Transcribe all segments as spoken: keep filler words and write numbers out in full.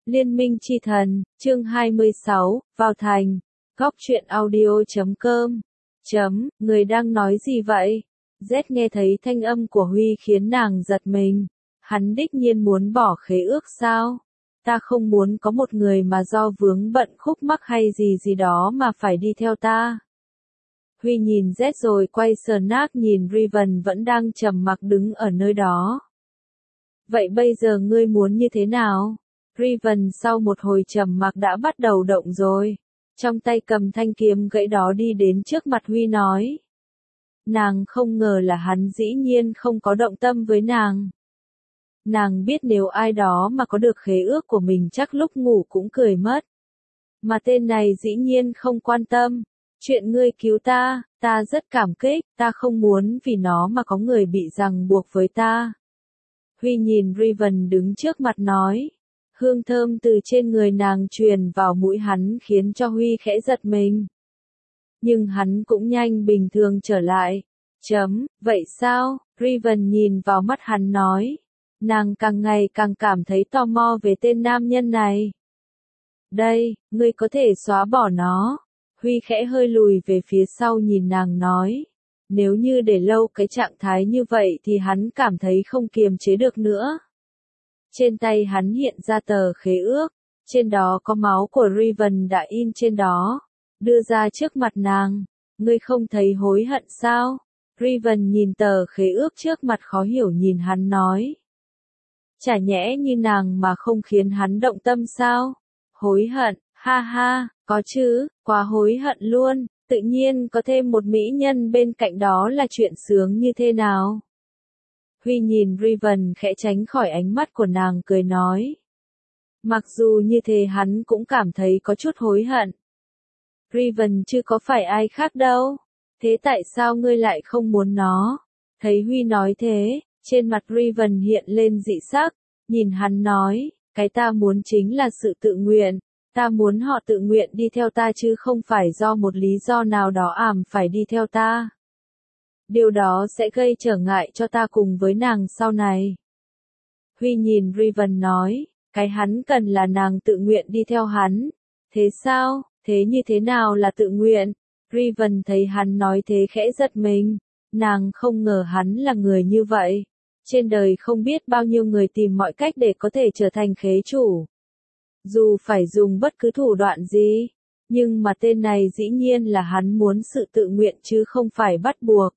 Liên minh chi thần, chương hai mươi sáu, vào thành. Góc truyện audio chấm com. Chấm, người đang nói gì vậy? Z nghe thấy thanh âm của Huy khiến nàng giật mình. Hắn đích nhiên muốn bỏ khế ước sao? Ta không muốn có một người mà do vướng bận khúc mắc hay gì gì đó mà phải đi theo ta. Huy nhìn Z rồi quay sờ nát nhìn Riven vẫn đang trầm mặc đứng ở nơi đó. Vậy bây giờ ngươi muốn như thế nào? Riven sau một hồi trầm mặc đã bắt đầu động rồi. Trong tay cầm thanh kiếm gãy đó đi đến trước mặt Huy nói. Nàng không ngờ là hắn dĩ nhiên không có động tâm với nàng. Nàng biết nếu ai đó mà có được khế ước của mình chắc lúc ngủ cũng cười mất. Mà tên này dĩ nhiên không quan tâm. Chuyện ngươi cứu ta, ta rất cảm kích, ta không muốn vì nó mà có người bị ràng buộc với ta. Huy nhìn Riven đứng trước mặt nói. Hương thơm từ trên người nàng truyền vào mũi hắn khiến cho Huy khẽ giật mình. Nhưng hắn cũng nhanh bình thường trở lại. Chấm, vậy sao? Riven nhìn vào mắt hắn nói. Nàng càng ngày càng cảm thấy tò mò về tên nam nhân này. Đây, ngươi có thể xóa bỏ nó. Huy khẽ hơi lùi về phía sau nhìn nàng nói. Nếu như để lâu cái trạng thái như vậy thì hắn cảm thấy không kiềm chế được nữa. Trên tay hắn hiện ra tờ khế ước, trên đó có máu của Riven đã in trên đó, đưa ra trước mặt nàng. Ngươi không thấy hối hận sao? Riven nhìn tờ khế ước trước mặt khó hiểu nhìn hắn nói. Chả nhẽ như nàng mà không khiến hắn động tâm sao? Hối hận, ha ha, có chứ, quá hối hận luôn, tự nhiên có thêm một mỹ nhân bên cạnh đó là chuyện sướng như thế nào? Huy nhìn Riven khẽ tránh khỏi ánh mắt của nàng cười nói. Mặc dù như thế hắn cũng cảm thấy có chút hối hận. Riven chứ có phải ai khác đâu. Thế tại sao ngươi lại không muốn nó? Thấy Huy nói thế, trên mặt Riven hiện lên dị sắc, nhìn hắn nói, cái ta muốn chính là sự tự nguyện. Ta muốn họ tự nguyện đi theo ta chứ không phải do một lý do nào đó ảm phải đi theo ta. Điều đó sẽ gây trở ngại cho ta cùng với nàng sau này. Huy nhìn Riven nói, cái hắn cần là nàng tự nguyện đi theo hắn. Thế sao? Thế như thế nào là tự nguyện? Riven thấy hắn nói thế khẽ giật mình. Nàng không ngờ hắn là người như vậy. Trên đời không biết bao nhiêu người tìm mọi cách để có thể trở thành khế chủ. Dù phải dùng bất cứ thủ đoạn gì. Nhưng mà tên này dĩ nhiên là hắn muốn sự tự nguyện chứ không phải bắt buộc.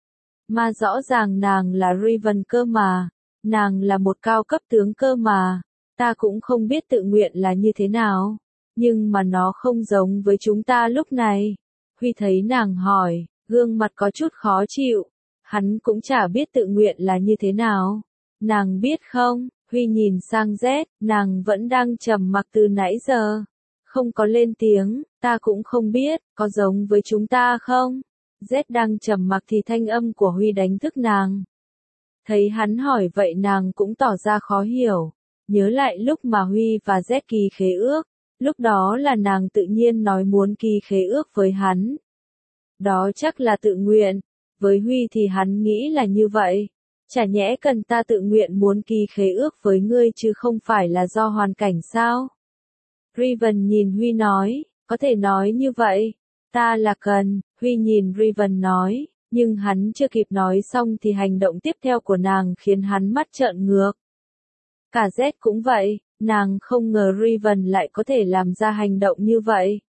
Mà rõ ràng nàng là Riven cơ mà. Nàng là một cao cấp tướng cơ mà. Ta cũng không biết tự nguyện là như thế nào. Nhưng mà nó không giống với chúng ta lúc này. Huy thấy nàng hỏi, gương mặt có chút khó chịu. Hắn cũng chả biết tự nguyện là như thế nào. Nàng biết không? Huy nhìn sang Z, nàng vẫn đang trầm mặc từ nãy giờ. Không có lên tiếng, ta cũng không biết, có giống với chúng ta không? Z đang trầm mặc thì thanh âm của Huy đánh thức nàng. Thấy hắn hỏi vậy nàng cũng tỏ ra khó hiểu. Nhớ lại lúc mà Huy và Z ký khế ước, lúc đó là nàng tự nhiên nói muốn ký khế ước với hắn. Đó chắc là tự nguyện, với Huy thì hắn nghĩ là như vậy. Chả nhẽ cần ta tự nguyện muốn ký khế ước với ngươi chứ không phải là do hoàn cảnh sao? Riven nhìn Huy nói, có thể nói như vậy. Ta là cần, Huy nhìn Riven nói, nhưng hắn chưa kịp nói xong thì hành động tiếp theo của nàng khiến hắn mắt trợn ngược. Cả Z cũng vậy, nàng không ngờ Riven lại có thể làm ra hành động như vậy.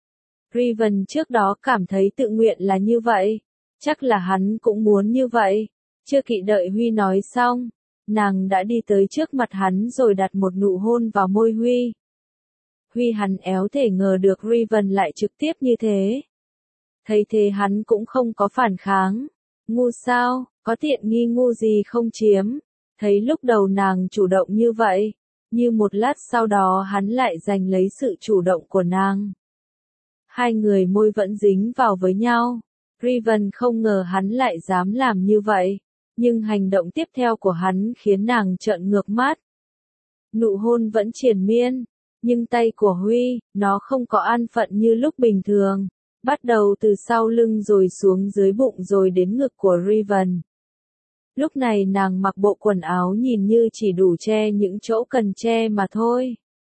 Riven trước đó cảm thấy tự nguyện là như vậy, chắc là hắn cũng muốn như vậy. Chưa kịp đợi Huy nói xong, nàng đã đi tới trước mặt hắn rồi đặt một nụ hôn vào môi Huy. Huy hắn éo thể ngờ được Riven lại trực tiếp như thế. Thấy thế hắn cũng không có phản kháng. Ngu sao, có tiện nghi ngu gì không chiếm. Thấy lúc đầu nàng chủ động như vậy, như một lát sau đó hắn lại giành lấy sự chủ động của nàng. Hai người môi vẫn dính vào với nhau. Riven không ngờ hắn lại dám làm như vậy, nhưng hành động tiếp theo của hắn khiến nàng trợn ngược mắt. Nụ hôn vẫn triền miên, nhưng tay của Huy, nó không có an phận như lúc bình thường, bắt đầu từ sau lưng rồi xuống dưới bụng rồi đến ngực của Riven. Lúc này nàng mặc bộ quần áo nhìn như chỉ đủ che những chỗ cần che mà thôi.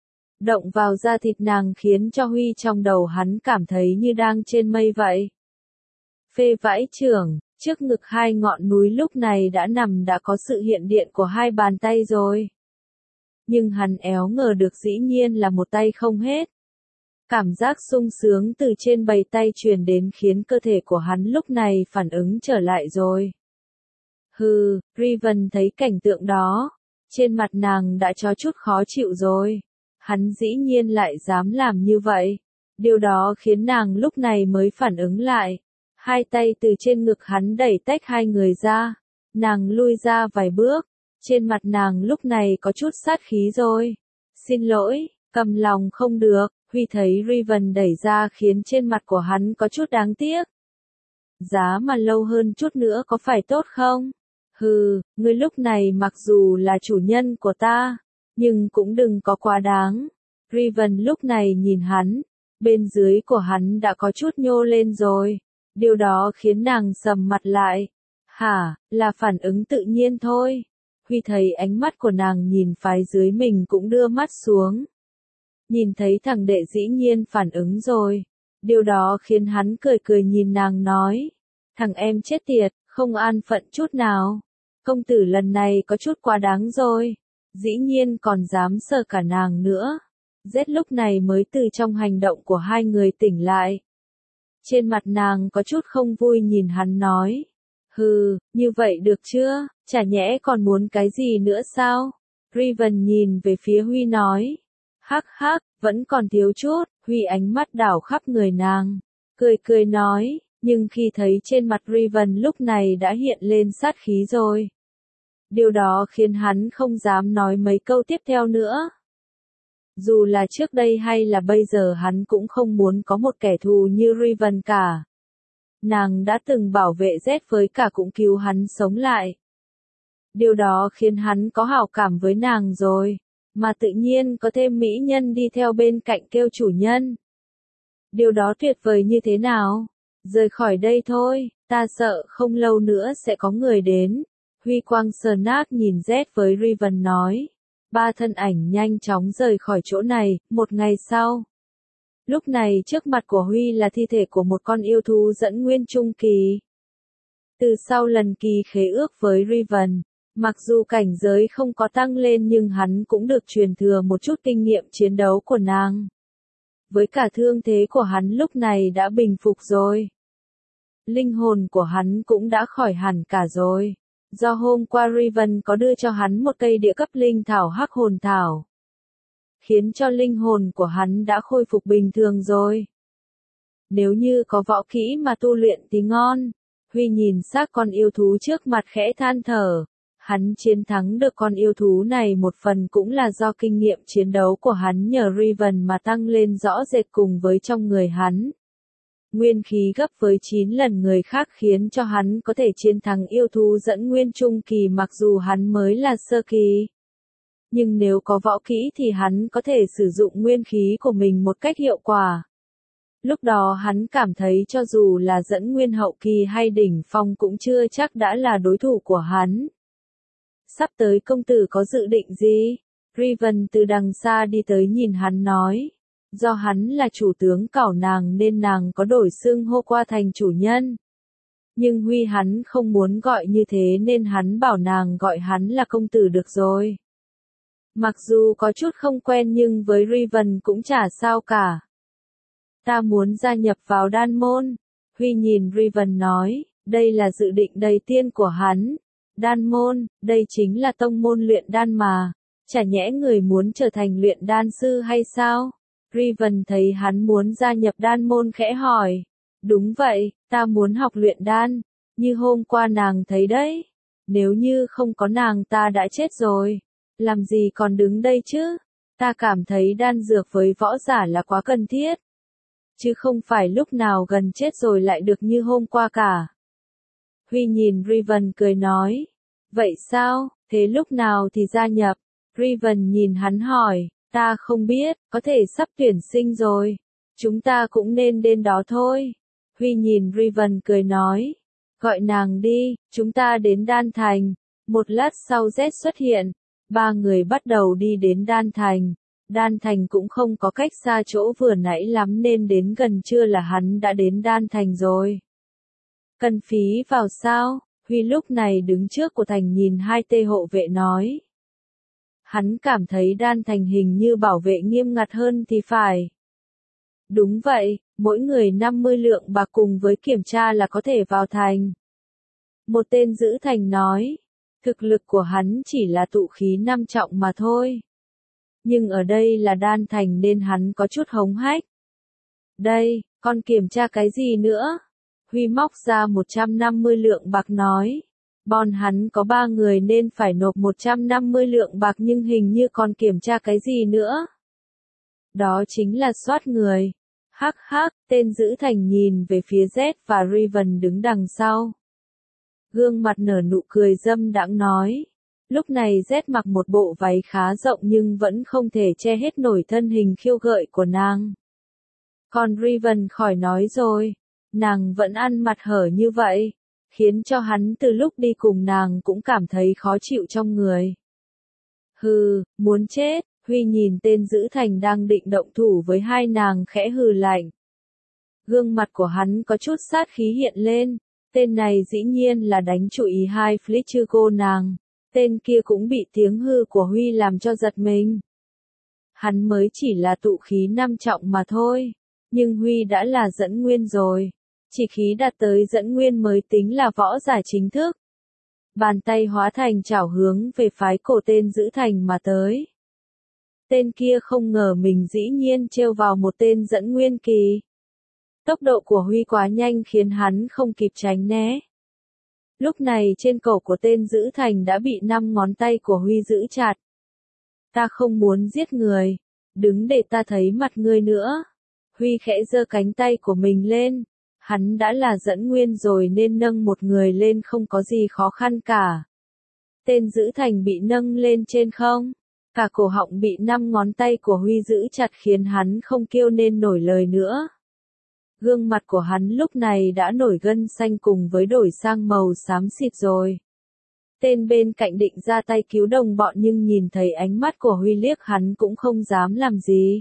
động vào da thịt nàng khiến cho Huy trong đầu hắn cảm thấy như đang trên mây vậy. Phê vãi chưởng, trước ngực hai ngọn núi lúc này đã nằm đã có sự hiện diện của hai bàn tay rồi. Nhưng hắn éo ngờ được dĩ nhiên là một tay không hết. Cảm giác sung sướng từ trên bầy tay truyền đến khiến cơ thể của hắn lúc này phản ứng trở lại rồi. Hừ, Riven thấy cảnh tượng đó, trên mặt nàng đã có chút khó chịu rồi. Hắn dĩ nhiên lại dám làm như vậy. Điều đó khiến nàng lúc này mới phản ứng lại. Hai tay từ trên ngực hắn đẩy tách hai người ra. Nàng lui ra vài bước. Trên mặt nàng lúc này có chút sát khí rồi. Xin lỗi, cầm lòng không được. Huy thấy Riven đẩy ra khiến trên mặt của hắn có chút đáng tiếc. Giá mà lâu hơn chút nữa có phải tốt không? Hừ, ngươi lúc này mặc dù là chủ nhân của ta, nhưng cũng đừng có quá đáng. Riven lúc này nhìn hắn, bên dưới của hắn đã có chút nhô lên rồi. Điều đó khiến nàng sầm mặt lại. Hả, là phản ứng tự nhiên thôi. Huy thấy ánh mắt của nàng nhìn phái dưới mình cũng đưa mắt xuống. Nhìn thấy thằng đệ dĩ nhiên phản ứng rồi. Điều đó khiến hắn cười cười nhìn nàng nói. Thằng em chết tiệt, không an phận chút nào. Công tử lần này có chút quá đáng rồi. Dĩ nhiên còn dám sờ cả nàng nữa. Z lúc này mới từ trong hành động của hai người tỉnh lại. Trên mặt nàng có chút không vui nhìn hắn nói. Hừ, như vậy được chưa, chả nhẽ còn muốn cái gì nữa sao? Riven nhìn về phía Huy nói. Hắc hắc, vẫn còn thiếu chút. Huy ánh mắt đảo khắp người nàng. Cười cười nói, nhưng khi thấy trên mặt Riven lúc này đã hiện lên sát khí rồi. Điều đó khiến hắn không dám nói mấy câu tiếp theo nữa. Dù là trước đây hay là bây giờ hắn cũng không muốn có một kẻ thù như Riven cả. Nàng đã từng bảo vệ Z với cả cũng cứu hắn sống lại. Điều đó khiến hắn có hảo cảm với nàng rồi. Mà tự nhiên có thêm mỹ nhân đi theo bên cạnh kêu chủ nhân. Điều đó tuyệt vời như thế nào? Rời khỏi đây thôi, ta sợ không lâu nữa sẽ có người đến. Huy quang sờ nát nhìn Z với Riven nói. Ba thân ảnh nhanh chóng rời khỏi chỗ này, một ngày sau. Lúc này trước mặt của Huy là thi thể của một con yêu thú dẫn nguyên trung kỳ. Từ sau lần kỳ khế ước với Riven, mặc dù cảnh giới không có tăng lên nhưng hắn cũng được truyền thừa một chút kinh nghiệm chiến đấu của nàng. Với cả thương thế của hắn lúc này đã bình phục rồi. Linh hồn của hắn cũng đã khỏi hẳn cả rồi. Do hôm qua Riven có đưa cho hắn một cây địa cấp linh thảo hắc hồn thảo. Khiến cho linh hồn của hắn đã khôi phục bình thường rồi. Nếu như có võ kỹ mà tu luyện thì ngon. Huy nhìn xác con yêu thú trước mặt khẽ than thở. Hắn chiến thắng được con yêu thú này một phần cũng là do kinh nghiệm chiến đấu của hắn nhờ Riven mà tăng lên rõ rệt cùng với trong người hắn. Nguyên khí gấp với chín lần người khác khiến cho hắn có thể chiến thắng yêu thú dẫn nguyên trung kỳ mặc dù hắn mới là sơ kỳ. Nhưng nếu có võ kỹ thì hắn có thể sử dụng nguyên khí của mình một cách hiệu quả. Lúc đó hắn cảm thấy cho dù là dẫn nguyên hậu kỳ hay đỉnh phong cũng chưa chắc đã là đối thủ của hắn. Sắp tới công tử có dự định gì? Riven từ đằng xa đi tới nhìn hắn nói. Do hắn là chủ tướng cảo nàng nên nàng có đổi xưng hô qua thành chủ nhân. Nhưng Huy hắn không muốn gọi như thế nên hắn bảo nàng gọi hắn là công tử được rồi. Mặc dù có chút không quen nhưng với Riven cũng chả sao cả. Ta muốn gia nhập vào đan môn. Huy nhìn Riven nói, đây là dự định đầu tiên của hắn. Đan môn, đây chính là tông môn luyện đan mà. Chả nhẽ người muốn trở thành luyện đan sư hay sao? Riven thấy hắn muốn gia nhập đan môn khẽ hỏi. Đúng vậy, ta muốn học luyện đan. Như hôm qua nàng thấy đấy. Nếu như không có nàng ta đã chết rồi. Làm gì còn đứng đây chứ? Ta cảm thấy đan dược với võ giả là quá cần thiết. Chứ không phải lúc nào gần chết rồi lại được như hôm qua cả. Huy nhìn Riven cười nói. Vậy sao, thế lúc nào thì gia nhập? Riven nhìn hắn hỏi. Ta không biết, có thể sắp tuyển sinh rồi. Chúng ta cũng nên đến đó thôi. Huy nhìn Riven cười nói. Gọi nàng đi, chúng ta đến Đan Thành. Một lát sau Z xuất hiện. Ba người bắt đầu đi đến Đan Thành. Đan Thành cũng không có cách xa chỗ vừa nãy lắm nên đến gần trưa là hắn đã đến Đan Thành rồi. Cần phí vào sao? Huy lúc này đứng trước của Thành nhìn hai tên hộ vệ nói. Hắn cảm thấy Đan Thành hình như bảo vệ nghiêm ngặt hơn thì phải. Đúng vậy, mỗi người năm mươi lượng bạc cùng với kiểm tra là có thể vào thành. Một tên giữ thành nói, thực lực của hắn chỉ là tụ khí năm trọng mà thôi. Nhưng ở đây là Đan Thành nên hắn có chút hống hách. Đây, con kiểm tra cái gì nữa? Huy móc ra một trăm năm mươi lượng bạc nói. Bọn hắn có ba người nên phải nộp một trăm năm mươi lượng bạc nhưng hình như còn kiểm tra cái gì nữa. Đó chính là soát người. Hắc hắc, tên giữ thành nhìn về phía Z và Riven đứng đằng sau. Gương mặt nở nụ cười dâm đãng nói. Lúc này Z mặc một bộ váy khá rộng nhưng vẫn không thể che hết nổi thân hình khiêu gợi của nàng. Còn Riven khỏi nói rồi, nàng vẫn ăn mặt hở như vậy, khiến cho hắn từ lúc đi cùng nàng cũng cảm thấy khó chịu trong người. Hừ, muốn chết, Huy nhìn tên giữ thành đang định động thủ với hai nàng khẽ hừ lạnh. Gương mặt của hắn có chút sát khí hiện lên, tên này dĩ nhiên là đánh chủ ý hai Fletcher cô nàng. Tên kia cũng bị tiếng hư của Huy làm cho giật mình. Hắn mới chỉ là tụ khí năm trọng mà thôi, nhưng Huy đã là dẫn nguyên rồi. Chỉ khí đạt tới dẫn nguyên mới tính là võ giả chính thức. Bàn tay hóa thành chảo hướng về phái cổ tên giữ thành mà tới. Tên kia không ngờ mình dĩ nhiên trêu vào một tên dẫn nguyên kỳ. Tốc độ của Huy quá nhanh khiến hắn không kịp tránh né. Lúc này trên cổ của tên giữ thành đã bị năm ngón tay của Huy giữ chặt. Ta không muốn giết người, đứng để ta thấy mặt ngươi nữa. Huy khẽ giơ cánh tay của mình lên, hắn đã là dẫn nguyên rồi nên nâng một người lên không có gì khó khăn cả. Tên giữ thành bị nâng lên trên không, cả cổ họng bị năm ngón tay của Huy giữ chặt khiến hắn không kêu nên nổi lời nữa. Gương mặt của hắn lúc này đã nổi gân xanh cùng với đổi sang màu xám xịt rồi. Tên bên cạnh định ra tay cứu đồng bọn nhưng nhìn thấy ánh mắt của Huy liếc hắn cũng không dám làm gì.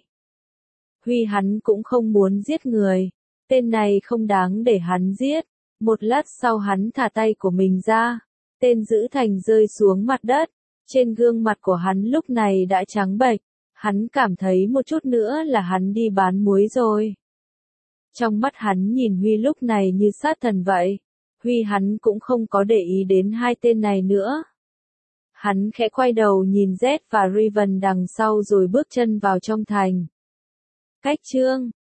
Huy hắn cũng không muốn giết người. Tên này không đáng để hắn giết. Một lát sau hắn thả tay của mình ra. Tên giữ thành rơi xuống mặt đất. Trên gương mặt của hắn lúc này đã trắng bệch. Hắn cảm thấy một chút nữa là hắn đi bán muối rồi. Trong mắt hắn nhìn Huy lúc này như sát thần vậy. Huy hắn cũng không có để ý đến hai tên này nữa. Hắn khẽ quay đầu nhìn Z và Riven đằng sau rồi bước chân vào trong thành. Cách chương